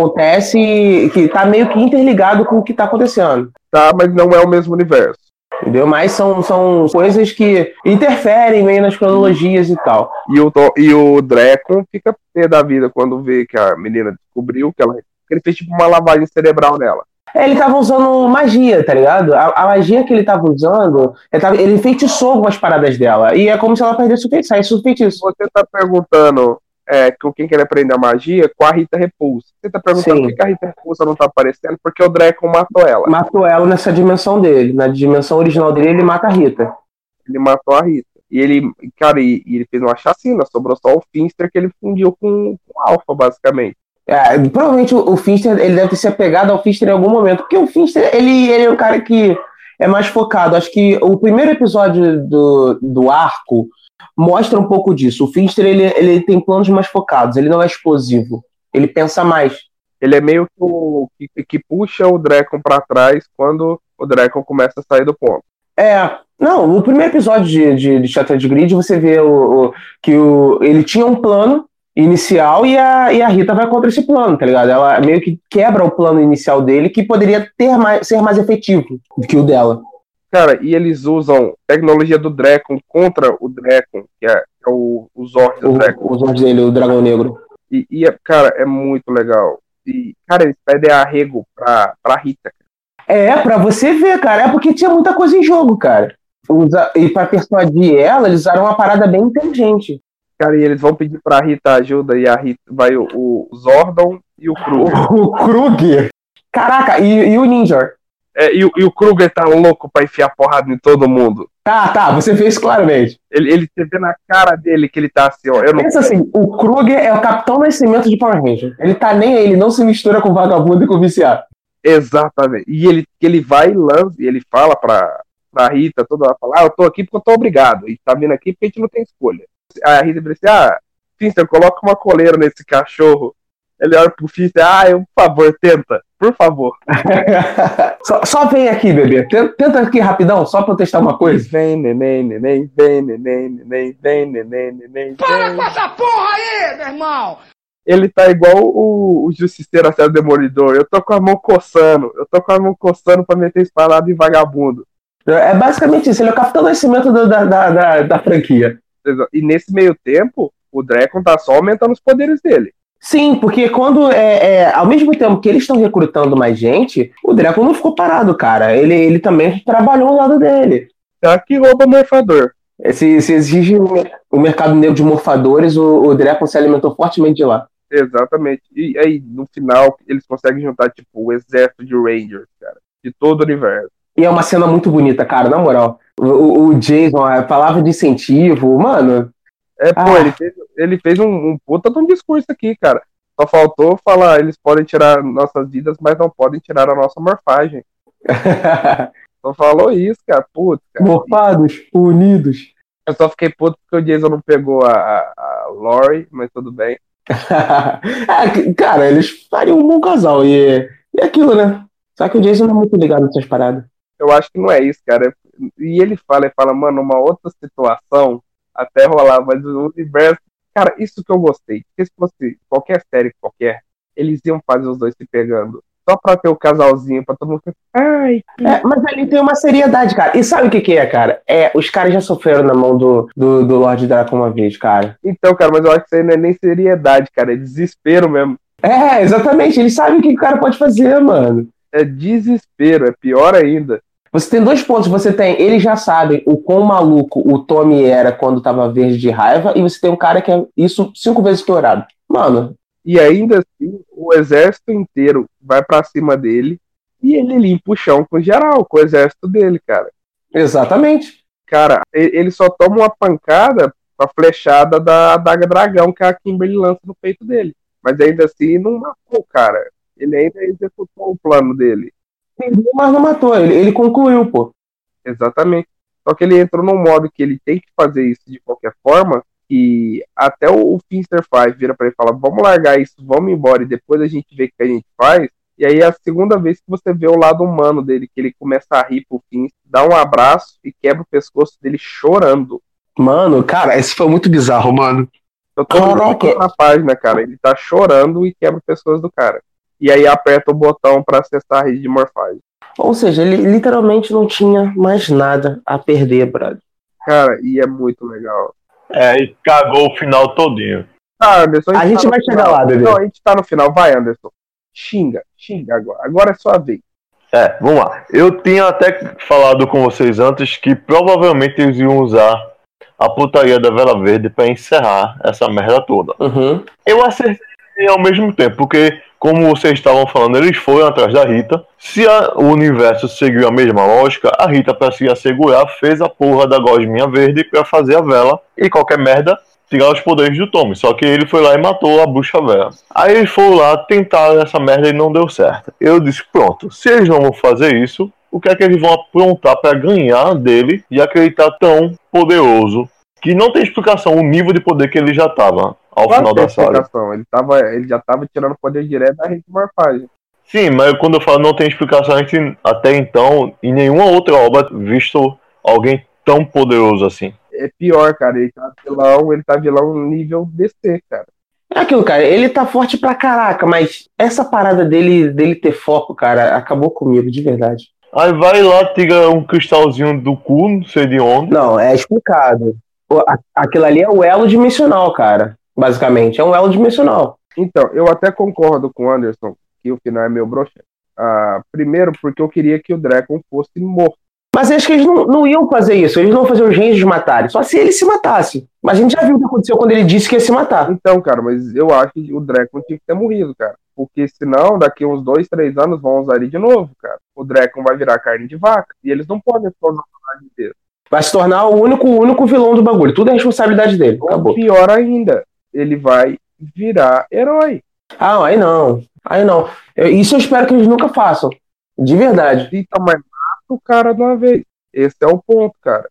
Acontece que tá meio que interligado com o que tá acontecendo.
Tá, mas não é o mesmo universo.
Entendeu? Mas são, são coisas que interferem meio nas cronologias e tal.
E o, e o Drecon fica pé da vida quando vê que a menina descobriu que ela... que ele fez tipo uma lavagem cerebral nela.
É, ele tava usando magia, tá ligado? A, a magia que ele tava usando, ele, tava, ele feitiçou algumas paradas dela. E é como se ela perdesse o feitiço, saísse o feitiço.
Você tá perguntando é, com quem que ele aprende a magia, com a Rita Repulsa. Você tá perguntando por que a Rita Repulsa não tá aparecendo, porque o Drecon matou ela.
Matou ela nessa dimensão dele. Na dimensão original dele, ele mata a Rita.
Ele matou a Rita. E ele, cara, e, e ele fez uma chacina, sobrou só o Finster que ele fundiu com, com o Alpha, basicamente.
É, provavelmente o, o Finster, ele deve ter se apegado ao Finster em algum momento, porque o Finster, ele, ele é um cara que é mais focado. Acho que o primeiro episódio do, do arco mostra um pouco disso. O Finster, ele, ele tem planos mais focados, ele não é explosivo, ele pensa mais.
Ele é meio que, o, que, que puxa o Drecon pra trás quando o Drecon começa a sair do ponto.
É, não, no primeiro episódio de, de, de Shattered Grid, você vê o, o, que o, ele tinha um plano inicial e a, e a Rita vai contra esse plano, tá ligado? Ela meio que quebra o plano inicial dele, que poderia ter mais, ser mais efetivo do que o dela.
Cara, e eles usam tecnologia do Drecon contra o Drecon, que é, é o, o Zord do
O,
Drecon.
o Zord dele, o Dragão Negro.
E, e, cara, é muito legal. E, cara, eles pedem arrego pra, pra Rita.
É, pra você ver, cara. É porque tinha muita coisa em jogo, cara. Usa, e pra persuadir ela, eles usaram uma parada bem inteligente.
Cara, e eles vão pedir pra Rita ajuda, e a Rita vai o, o Zordon e o Kruger.
O, o Kruger. Caraca, e, e o Ninja.
É, e, e o Kruger tá louco pra enfiar porrada em todo mundo.
Tá, tá, você fez claramente.
Ele, ele você vê na cara dele que ele tá assim, ó. Eu não...
Pensa assim, o Kruger é o Capitão Nascimento de Power Ranger. Ele tá nem aí, ele não se mistura com vagabundo e com viciado.
Exatamente. E ele, ele vai e lança, e ele fala pra, pra Rita, toda hora, fala, ah, eu tô aqui porque eu tô obrigado. E tá vindo aqui porque a gente não tem escolha. A Rita diz assim, ah, Finster, coloca uma coleira nesse cachorro. Ele olha pro Finster, ah, eu, por favor, tenta, por favor.
só, só vem aqui, bebê. Tenta, tenta aqui rapidão, só pra eu testar uma coisa.
Vem, neném, neném, vem, neném, neném, vem, neném, neném.
Para com essa porra aí, meu irmão!
Ele tá igual o, o Justiceiro até o Demolidor. Eu tô com a mão coçando, eu tô com a mão coçando pra meter esparado em vagabundo.
É basicamente isso, ele é o Capitão Nascimento do, da, da, da, da franquia.
E nesse meio tempo, o Drecon tá só aumentando os poderes dele.
Sim, porque quando, é, é, ao mesmo tempo que eles estão recrutando mais gente, o Drecon não ficou parado, cara. Ele, ele também trabalhou ao lado dele.
Tá que rouba morfador.
Se, se exige o mercado negro de morfadores, o, o Drecon se alimentou fortemente de lá.
Exatamente. E aí, no final, eles conseguem juntar, tipo, o exército de Rangers, cara, de todo o universo.
E é uma cena muito bonita, cara, na moral. O, o Jason, a palavra de incentivo, mano...
É, pô, ah. ele fez, ele fez um, um puta de um discurso aqui, cara. Só faltou falar, eles podem tirar nossas vidas, mas não podem tirar a nossa morfagem. Só falou isso, cara. Putz, cara.
Morfados, unidos.
Eu só fiquei puto porque o Jason não pegou a, a, a Lori, mas tudo bem.
é, cara, eles fariam um bom casal. E, e aquilo, né? Só que o Jason não é muito ligado nessas paradas.
Eu acho que não é isso, cara. E ele fala, ele fala, mano, uma outra situação até rolar, mas o universo... Cara, isso que eu gostei. Porque se fosse qualquer série, qualquer, eles iam fazer os dois se pegando. Só pra ter o casalzinho, pra todo mundo ficar... Ai,
é, mas ali tem uma seriedade, cara. E sabe o que que é, cara? É, os caras já sofreram na mão do, do, do Lord Draco uma vez, cara.
Então, cara, mas eu acho que isso aí não é nem seriedade, cara. É desespero mesmo.
É, exatamente. Eles sabem o que o cara pode fazer, mano.
É desespero, é pior ainda.
Você tem dois pontos. Você tem, eles já sabem o quão maluco o Tommy era quando tava verde de raiva, e você tem um cara que é isso cinco vezes piorado. Mano...
E ainda assim, o exército inteiro vai pra cima dele e ele limpa o chão com geral, com o exército dele, cara.
Exatamente.
Cara, ele só toma uma pancada com a flechada da adaga dragão que a Kimberly lança no peito dele. Mas ainda assim, não matou o cara. Ele ainda executou o plano dele.
Mas não matou, ele, ele concluiu, pô.
Exatamente. Só que ele entrou num modo que ele tem que fazer isso de qualquer forma, e até o Finster Five vira pra ele e fala, vamos largar isso, vamos embora, e depois a gente vê o que a gente faz. E aí é a segunda vez que você vê o lado humano dele, que ele começa a rir pro Finster, dá um abraço e quebra o pescoço dele chorando.
Mano, cara, esse foi muito bizarro, mano.
Eu tô aqui na página, cara, ele tá chorando e quebra o pescoço do cara. E aí aperta o botão pra acessar a rede de morfagem.
Ou seja, ele literalmente não tinha mais nada a perder, brother.
Cara, e é muito legal.
É, e cagou o final todinho.
Ah, Anderson,
a, a gente,
tá
vai
final.
chegar lá, bebê.
Não, a gente tá no final. Vai, Anderson. Xinga, xinga agora. Agora é sua vez.
É, vamos lá. Eu tinha até falado com vocês antes que provavelmente eles iam usar a putaria da Vela Verde pra encerrar essa merda toda.
Uhum.
Eu acertei ao mesmo tempo, porque, como vocês estavam falando, eles foram atrás da Rita. Se a, o universo seguiu a mesma lógica, a Rita, pra se assegurar, fez a porra da gosminha verde pra fazer a vela e qualquer merda tirar os poderes do Tommy. Só que ele foi lá e matou a bruxa velha. Aí eles foram lá, tentaram essa merda e não deu certo. Eu disse, pronto, se eles não vão fazer isso, o que é que eles vão aprontar pra ganhar dele e acreditar tão poderoso que não tem explicação o nível de poder que ele já tava ao
Qual
final da saga.
Ele, tava, ele já tava tirando poder direto da rede de morfagem.
Sim, mas quando eu falo não tem explicação, a gente até então, em nenhuma outra obra, visto alguém tão poderoso assim.
É pior, cara, ele tá vilão, ele tá vilão nível D C, cara.
É aquilo, cara, ele tá forte pra caraca, mas essa parada dele, dele ter foco, cara, acabou comigo, de verdade.
Aí vai lá, tira um cristalzinho do cu, não sei de onde.
Não, é explicado. Aquilo ali é o elo dimensional, cara, basicamente, é um elo dimensional.
Então, eu até concordo com o Anderson que o final é meio broxante. Ah, primeiro, porque eu queria que o Drecon fosse morto.
Mas acho que eles não, não iam fazer isso, eles não iam fazer os Rangers matarem, só se ele se matasse. Mas a gente já viu o que aconteceu quando ele disse que ia se matar.
Então, cara, mas eu acho que o Drecon tinha que ter morrido, cara. Porque senão, daqui uns dois, três anos, vão usar ele de novo, cara. O Drecon vai virar carne de vaca. E eles não podem tornar o personagem inteiro.
Vai se tornar o único, o único vilão do bagulho. Tudo é responsabilidade dele. Acabou.
Ou pior ainda, ele vai virar herói.
Ah, aí não. Aí não. Eu, isso eu espero que eles nunca façam. De verdade.
Então, mas mata o cara de uma vez. Esse é o ponto, cara.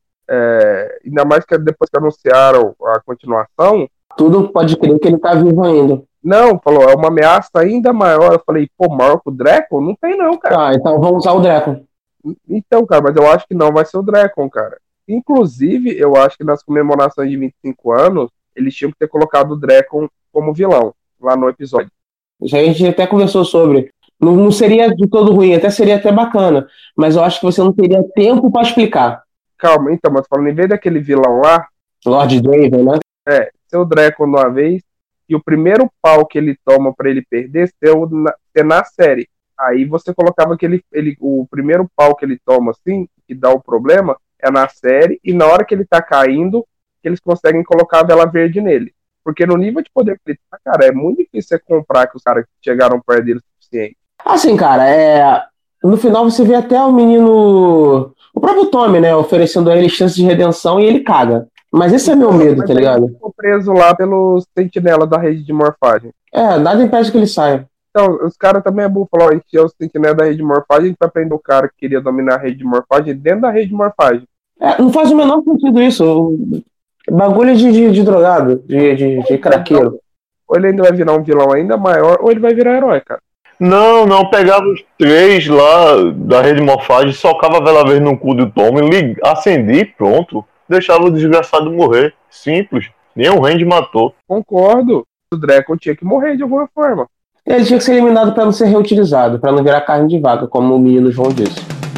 É, ainda mais que depois que anunciaram a continuação...
Tudo pode crer que ele tá vivo ainda.
Não, falou, é uma ameaça ainda maior. Eu falei, pô, maior que o Drecon? Não tem não, cara.
Ah, então vamos usar o Drecon.
Então, cara, mas eu acho que não vai ser o Drecon, cara. Inclusive, eu acho que nas comemorações de vinte e cinco anos, eles tinham que ter colocado o Drecon como vilão, lá no episódio.
A gente até conversou sobre... Não, não seria de todo ruim, até seria até bacana. Mas eu acho que você não teria tempo pra explicar.
Calma, então, mas falando, em vez daquele vilão lá...
Lord Draven, né?
É, ser o Drecon de uma vez, e o primeiro pau que ele toma pra ele perder ser, o, na, ser na série. Aí você colocava aquele, ele, o primeiro pau que ele toma, assim, que dá o problema, é na série, e na hora que ele tá caindo, eles conseguem colocar a vela verde nele. Porque no nível de poder que ele tá, cara, é muito difícil você comprar que os caras chegaram perto dele o suficiente.
Assim, cara, é... no final você vê até o menino... O próprio Tommy, né, oferecendo a ele chance de redenção e ele caga. Mas esse é meu medo,
Mas
tá ligado?
ele ficou preso lá pelos sentinelas da rede de morfagem.
É, nada impede que ele saia.
Então, os caras também é burro, falou, a gente é os sentinelas da rede de morfagem, a gente vai prender o cara que queria dominar a rede de morfagem dentro da rede de morfagem.
É, não faz o menor sentido isso. Bagulho de, de, de drogado, de, de, de craqueiro.
Ou ele ainda vai virar um vilão ainda maior, ou ele vai virar herói, cara.
Não, não, pegava os três lá da rede de morfagem, socava a vela verde no cu do Tom, lig... acendia e pronto. Deixava o desgraçado morrer. Simples. Nem o Randy matou.
Concordo. O Draco tinha que morrer de alguma forma.
Ele tinha que ser eliminado pra não ser reutilizado, pra não virar carne de vaca, como o menino João disse.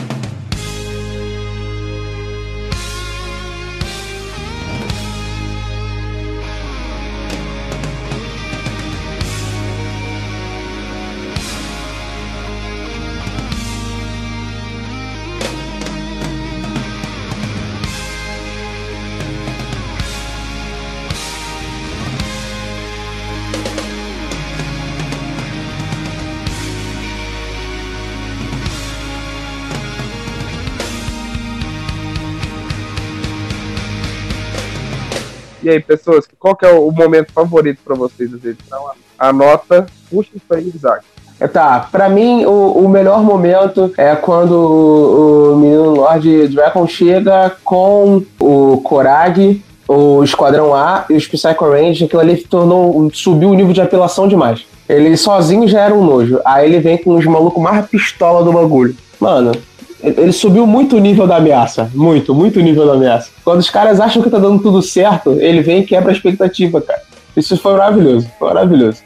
E aí, pessoas, qual que é o momento favorito pra vocês? Então, a nota, puxa isso aí, Isaac.
Tá, pra mim o, o melhor momento é quando o, o menino Lord Dragon chega com o Korag, o Esquadrão A e os Psycho Rangers. Aquilo ali tornou, subiu o nível de apelação demais. Ele sozinho já era um nojo. Aí ele vem com os malucos mais pistola do bagulho. Mano, ele subiu muito o nível da ameaça. Muito, muito o nível da ameaça. Quando os caras acham que tá dando tudo certo, ele vem e quebra a expectativa, cara. Isso foi maravilhoso, foi maravilhoso.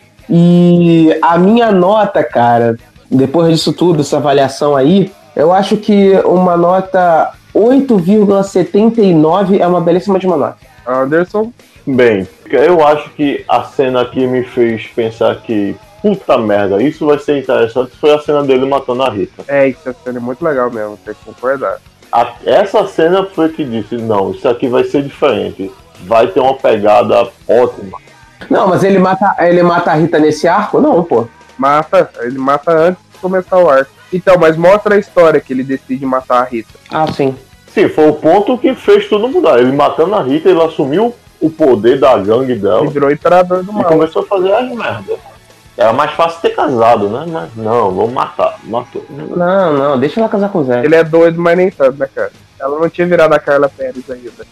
E a minha nota, cara, depois disso tudo, dessa avaliação aí, eu acho que uma nota oito vírgula setenta e nove é uma belíssima de uma nota.
Anderson?
Bem, eu acho que a cena que me fez pensar que puta merda, isso vai ser interessante, foi a cena dele matando a Rita.
É, isso é cena muito legal mesmo, tem que concordar.
A, essa cena foi que disse, não, isso aqui vai ser diferente, vai ter uma pegada ótima.
Não, mas ele mata, ele mata a Rita nesse arco? Não, pô.
Mata, ele mata antes de começar o arco. Então, mas mostra a história que ele decide matar a Rita.
Ah, sim.
Sim, foi o ponto que fez tudo mudar. Ele matando a Rita, ele assumiu o poder da gangue dela.
Ele virou imperador do
e
mal.
começou a fazer as merdas. Era mais fácil ter casado, né? Mas não, vamos matar. Matou.
Não, não, deixa ela casar com o Zé.
Ele é doido, mas nem tanto, né, cara? Ela não tinha virado a Carla Pérez ainda.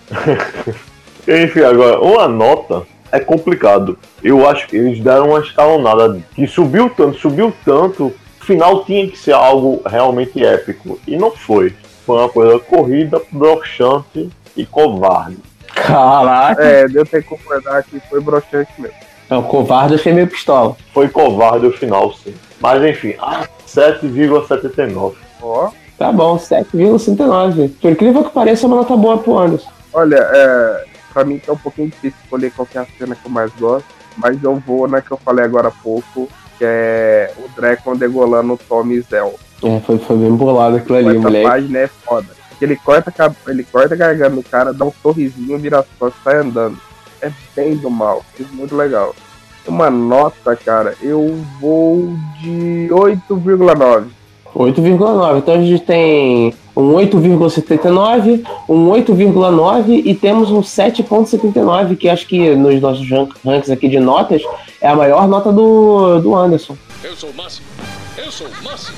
Enfim, agora, uma nota é complicado. Eu acho que eles deram uma escalonada que subiu tanto, subiu tanto. O final tinha que ser algo realmente épico. E não foi. Foi uma coisa corrida, broxante e covarde.
Caraca.
É, eu tenho que concordar que foi broxante mesmo.
Não, covarde eu achei meio pistola.
Foi covarde o final, sim. Mas enfim, sete vírgula setenta e nove.
Ó.
Tá bom, sete vírgula setenta e nove. Por incrível que pareça, é uma nota boa pro Anderson.
Olha, é, pra mim tá um pouquinho difícil escolher qual que é a cena que eu mais gosto, mas eu vou na que eu falei agora há pouco, que é o Draco degolando o Tommy e Zell.
É, foi, foi bem bolado aquilo ali,
Essa
moleque.
página é foda. Porque ele corta, ele corta a garganta do cara, dá um sorrisinho, vira as costas e sai andando. É bem do mal, isso é muito legal. Uma nota, cara, eu vou de oito vírgula nove.
oito vírgula nove. Então a gente tem um oito vírgula setenta e nove, um oito vírgula nove e temos um sete vírgula setenta e nove, que acho que nos nossos rankings aqui de notas é a maior nota do, do Anderson.
Eu sou o máximo. Eu sou o máximo.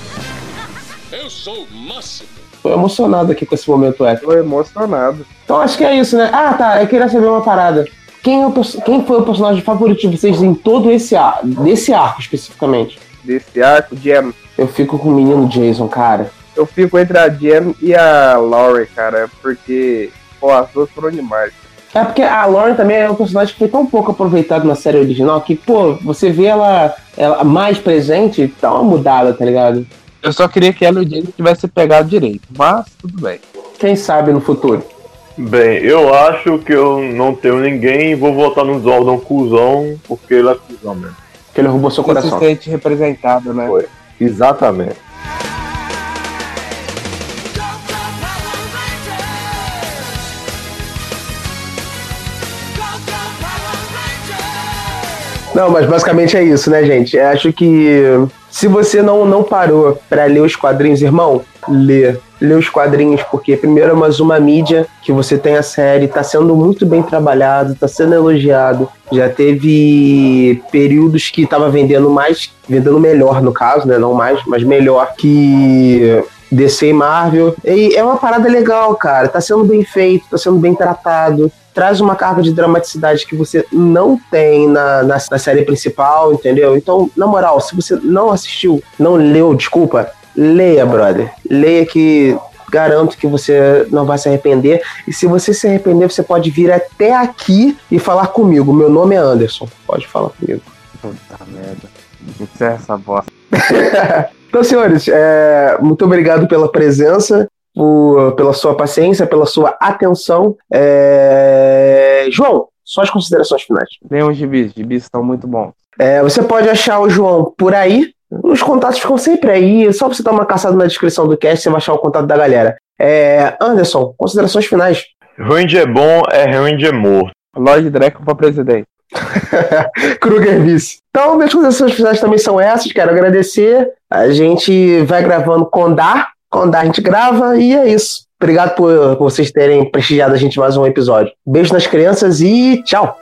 Eu sou o máximo.
Tô emocionado aqui com esse momento épico.
Tô emocionado.
Então acho que é isso, né? Ah, tá. Eu queria saber uma parada. Quem, é o, quem foi o personagem favorito de vocês em todo esse arco, desse arco especificamente?
Desse arco, Jen.
Eu fico com o menino Jason, cara.
Eu fico entre a Jen e a Laurie, cara, porque, pô, as duas foram demais.
É porque a Lauren também é um personagem que foi tão pouco aproveitado na série original que, pô, você vê ela, ela mais presente, dá uma mudada, tá ligado?
Eu só queria que ela e o Jason tivessem pegado direito, mas tudo bem.
Quem sabe no futuro.
Bem, eu acho que eu não tenho ninguém e vou votar no Zordon cuzão, porque ele é cuzão mesmo.
Porque ele roubou seu
Você
coração.
se sente representado, né?
Foi. Exatamente.
Não, mas basicamente é isso, né, gente? Eu acho que se você não, não parou pra ler os quadrinhos, irmão, lê. Lê os quadrinhos, porque primeiro é mais uma mídia que você tem a série, tá sendo muito bem trabalhado, tá sendo elogiado. Já teve períodos que tava vendendo mais, vendendo melhor no caso, né? Não mais, mas melhor que D C e Marvel. E é uma parada legal, cara. Tá sendo bem feito, tá sendo bem tratado. Traz uma carga de dramaticidade que você não tem na, na, na série principal, entendeu? Então, na moral, se você não assistiu, não leu, desculpa, leia, brother. Leia que garanto que você não vai se arrepender. E se você se arrepender, você pode vir até aqui e falar comigo. Meu nome é Anderson. Pode falar comigo.
Puta merda. Encerra essa bosta.
Então, senhores, é, muito obrigado pela presença. Por, pela sua paciência, pela sua atenção. É... João, suas considerações finais.
Leiam os gibis, gibis estão muito bons.
É, você pode achar o João por aí. Os contatos ficam sempre aí. É só você dar uma caçada na descrição do cast, você vai achar o contato da galera. É... Anderson, considerações finais.
Ranger bom é Ranger morto.
Lord Draco pra presidente.
Kruger vice. Então, minhas considerações finais também são essas. Quero agradecer. A gente vai gravando com Dar. Quando a gente grava, e é isso. Obrigado por, por vocês terem prestigiado a gente mais um episódio. Beijo nas crianças e tchau!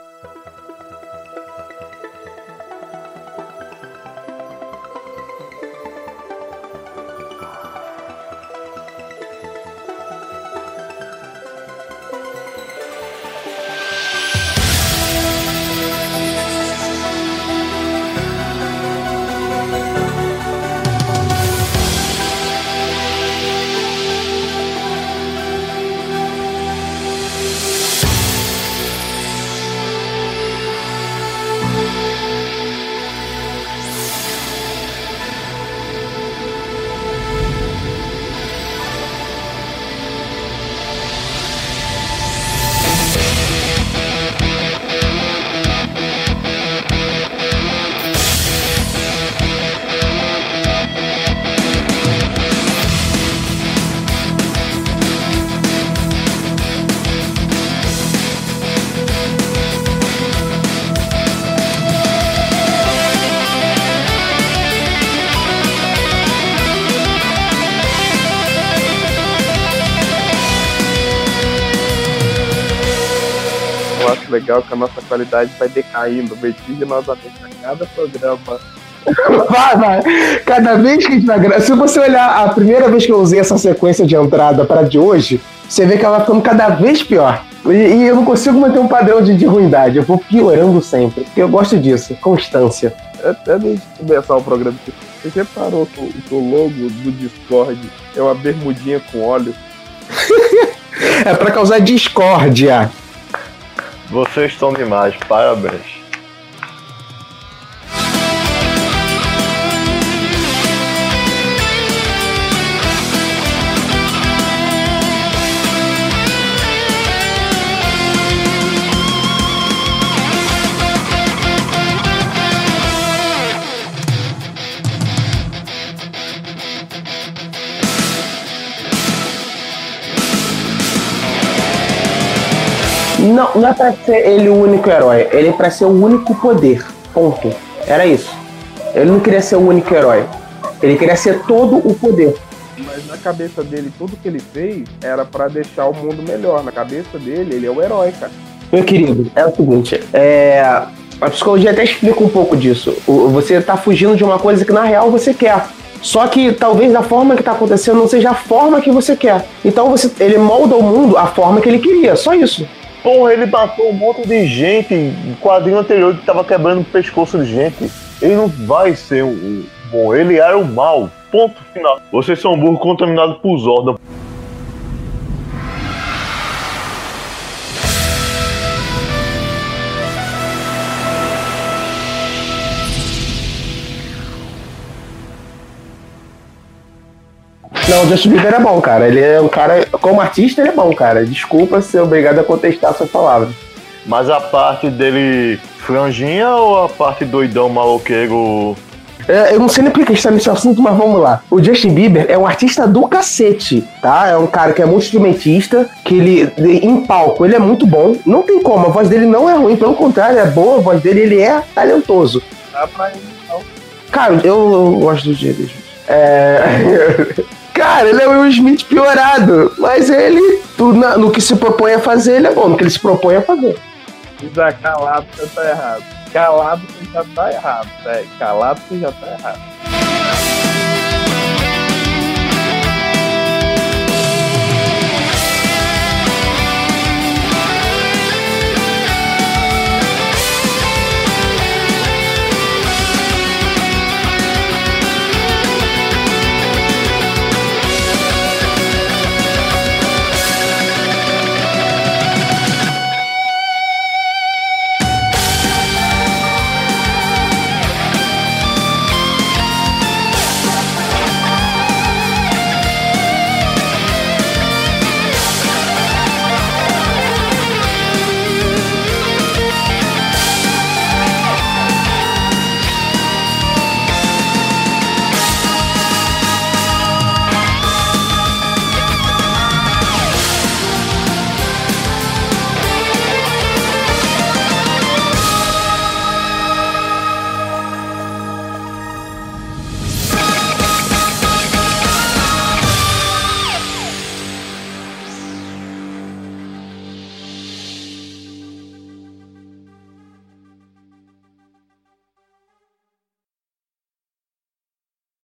Legal que a nossa qualidade vai decaindo vertiginosamente a cada programa.
Vai, vai. Cada vez que a gente vai gravar. Se você olhar a primeira vez que eu usei essa sequência de entrada para de hoje, você vê que ela vai ficando cada vez pior. E, e eu não consigo manter um padrão de, de ruindade. Eu vou piorando sempre. Porque eu gosto disso. Constância.
Até antes de começar o programa, você reparou que o, que o logo do Discord é uma bermudinha com óleo?
É pra causar discórdia.
Vocês estão demais, parabéns.
Não, não é pra ser ele o único herói, ele é pra ser o único poder. Ponto. Era isso. Ele não queria ser o único herói. Ele queria ser todo o poder.
Mas na cabeça dele, tudo que ele fez era pra deixar o mundo melhor. Na cabeça dele, ele é o herói, cara.
Meu querido, é o seguinte, é... a psicologia até explica um pouco disso. Você tá fugindo de uma coisa que na real você quer. Só que talvez a forma que tá acontecendo não seja a forma que você quer. Então você, ele molda o mundo a forma que ele queria, só isso.
Porra, ele matou um monte de gente em quadrinho anterior que tava quebrando o pescoço de gente. Ele não vai ser um, um bom, ele era o mal. Ponto final. Vocês são burros contaminados por Zordon.
Não, o Justin Bieber é bom, cara. Ele é um cara, como artista, ele é bom, cara. Desculpa ser obrigado a contestar suas palavras.
Mas a parte dele franjinha ou a parte doidão maloqueiro
É, eu não sei nem porque a gente tá nesse assunto, mas vamos lá. O Justin Bieber é um artista do cacete, tá? É um cara que é muito instrumentista, que ele, em palco, ele é muito bom. Não tem como, a voz dele não é ruim, pelo contrário, é boa, a voz dele, ele é talentoso.
Dá pra ir, não.
Cara, eu, eu gosto do Will Smith. É... Cara, ele é o Will Smith piorado, mas ele, no, no que se propõe a fazer, ele é bom, no que ele se propõe a fazer.
Isa, calado, você tá errado. Calado, você já tá errado, velho. Calado, você já tá errado.